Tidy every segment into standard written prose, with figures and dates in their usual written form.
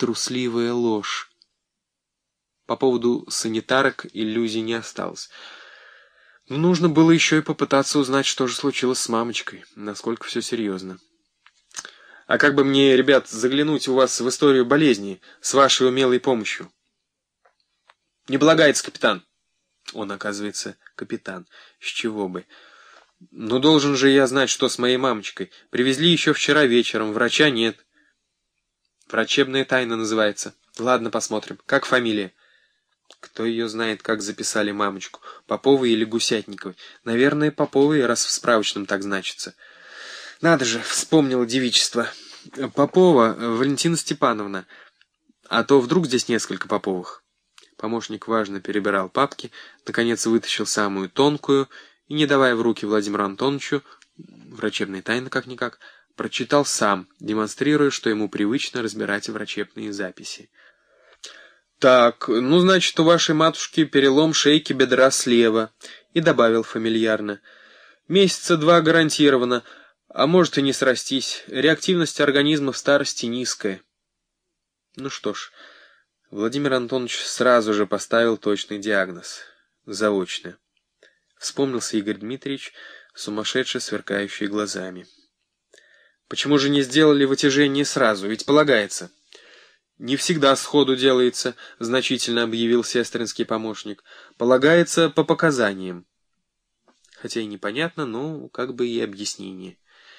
трусливая ложь. По поводу санитарок иллюзий не осталось. Но нужно было еще и попытаться узнать, что же случилось с мамочкой, насколько все серьезно. А как бы мне, ребят, заглянуть у вас в историю болезни с вашей умелой помощью? Не полагается, капитан. Он, оказывается, капитан. С чего бы? Ну, должен же я знать, что с моей мамочкой. Привезли еще вчера вечером, врача нет. Врачебная тайна называется. Ладно, посмотрим. Как фамилия? Кто ее знает, как записали мамочку? Поповой или Гусятниковой? Наверное, Поповой, раз в справочном так значится. Надо же, вспомнила девичество. Попова Валентина Степановна. А то вдруг здесь несколько Поповых. Помощник важно перебирал папки, наконец вытащил самую тонкую и, не давая в руки Владимиру Антоновичу, врачебная тайна как-никак, прочитал сам, демонстрируя, что ему привычно разбирать врачебные записи. «Так, ну, значит, у вашей матушки перелом шейки бедра слева», и добавил фамильярно. «Месяца 2 гарантированно, а может и не срастись. Реактивность организма в старости низкая». Ну что ж, Владимир Антонович сразу же поставил точный диагноз. Заочно. Вспомнился Игорь Дмитриевич, сумасшедший, сверкающий глазами. «Почему же не сделали вытяжение сразу? Ведь полагается». «Не всегда сходу делается», — значительно объявил сестринский помощник. «Полагается по показаниям». Хотя и непонятно, но как бы и объяснение.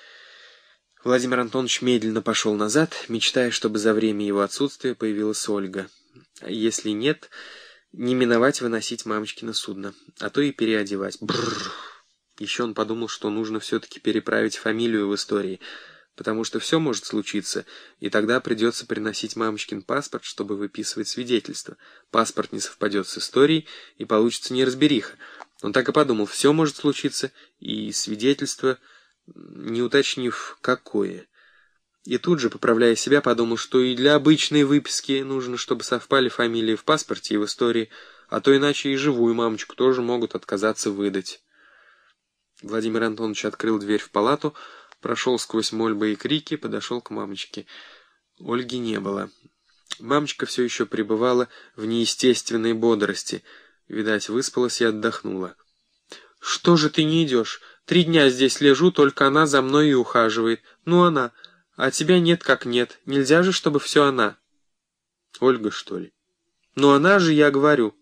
Владимир Антонович медленно пошел назад, мечтая, чтобы за время его отсутствия появилась Ольга. А если нет, не миновать выносить мамочкино судно, а то и переодевать. Бррр. Еще он подумал, что нужно все-таки переправить фамилию в истории, потому что все может случиться, и тогда придется приносить мамочкин паспорт, чтобы выписывать свидетельство. Паспорт не совпадет с историей, и получится неразбериха. Он так и подумал, все может случиться, и свидетельство, не уточнив, какое. И тут же, поправляя себя, подумал, что и для обычной выписки нужно, чтобы совпали фамилии в паспорте и в истории, а то иначе и живую мамочку тоже могут отказаться выдать. Владимир Антонович открыл дверь в палату, прошел сквозь мольбы и крики, подошел к мамочке. Ольги не было. Мамочка все еще пребывала в неестественной бодрости. Видать, выспалась и отдохнула. «Что же ты не идешь? 3 дня здесь лежу, только она за мной и ухаживает. Ну она. А тебя нет как нет. Нельзя же, чтобы все она». «Ольга, что ли?» «Ну она же, я говорю».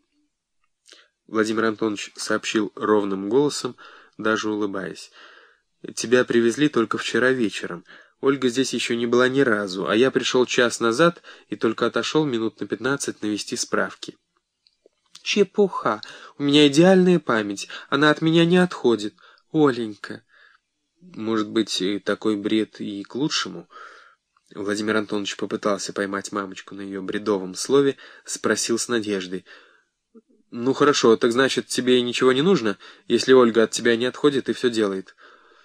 Владимир Антонович сообщил ровным голосом, даже улыбаясь. «Тебя привезли только вчера вечером. Ольга здесь еще не была ни разу, а я пришел час назад и только отошел минут на 15 навести справки». «Чепуха! У меня идеальная память. Она от меня не отходит. Оленька!» «Может быть, и такой бред и к лучшему?» Владимир Антонович попытался поймать мамочку на ее бредовом слове, спросил с надеждой. «Ну хорошо, так значит, тебе ничего не нужно, если Ольга от тебя не отходит и все делает?»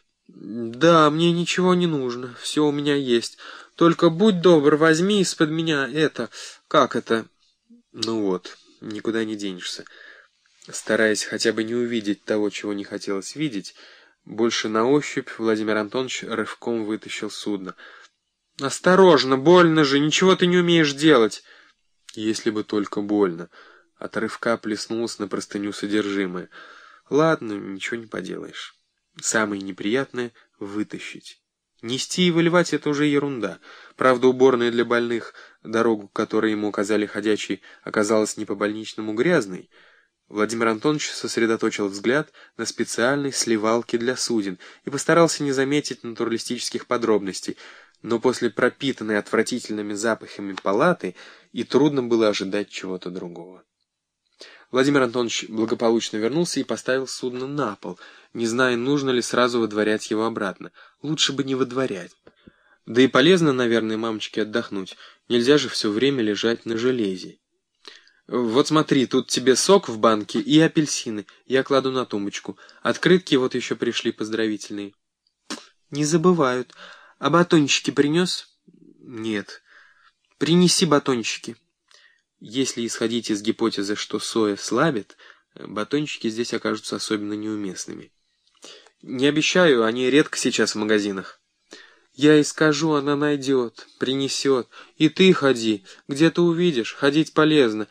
«Да, мне ничего не нужно, все у меня есть. Только будь добр, возьми из-под меня это... Как это?» «Ну вот, никуда не денешься». Стараясь хотя бы не увидеть того, чего не хотелось видеть, больше на ощупь Владимир Антонович рывком вытащил судно. «Осторожно, больно же, ничего ты не умеешь делать!» «Если бы только больно!» От рывка плеснулось на простыню содержимое. «Ладно, ничего не поделаешь. Самое неприятное — вытащить. Нести и выливать — это уже ерунда. Правда, уборная для больных, дорогу, которую ему указали ходячий, оказалась не по-больничному грязной. Владимир Антонович сосредоточил взгляд на специальной сливалке для суден и постарался не заметить натуралистических подробностей, но после пропитанной отвратительными запахами палаты и трудно было ожидать чего-то другого. Владимир Антонович благополучно вернулся и поставил судно на пол, не зная, нужно ли сразу выдворять его обратно. Лучше бы не выдворять. Да и полезно, наверное, мамочке отдохнуть. Нельзя же все время лежать на железе. «Вот смотри, тут тебе сок в банке и апельсины. Я кладу на тумбочку. Открытки вот еще пришли поздравительные». «Не забывают. А батончики принес?» «Нет». «Принеси батончики». Если исходить из гипотезы, что соя слабит, батончики здесь окажутся особенно неуместными. «Не обещаю, они редко сейчас в магазинах». Я ей скажу, она найдет, принесет. И ты ходи, где-то увидишь, ходить полезно.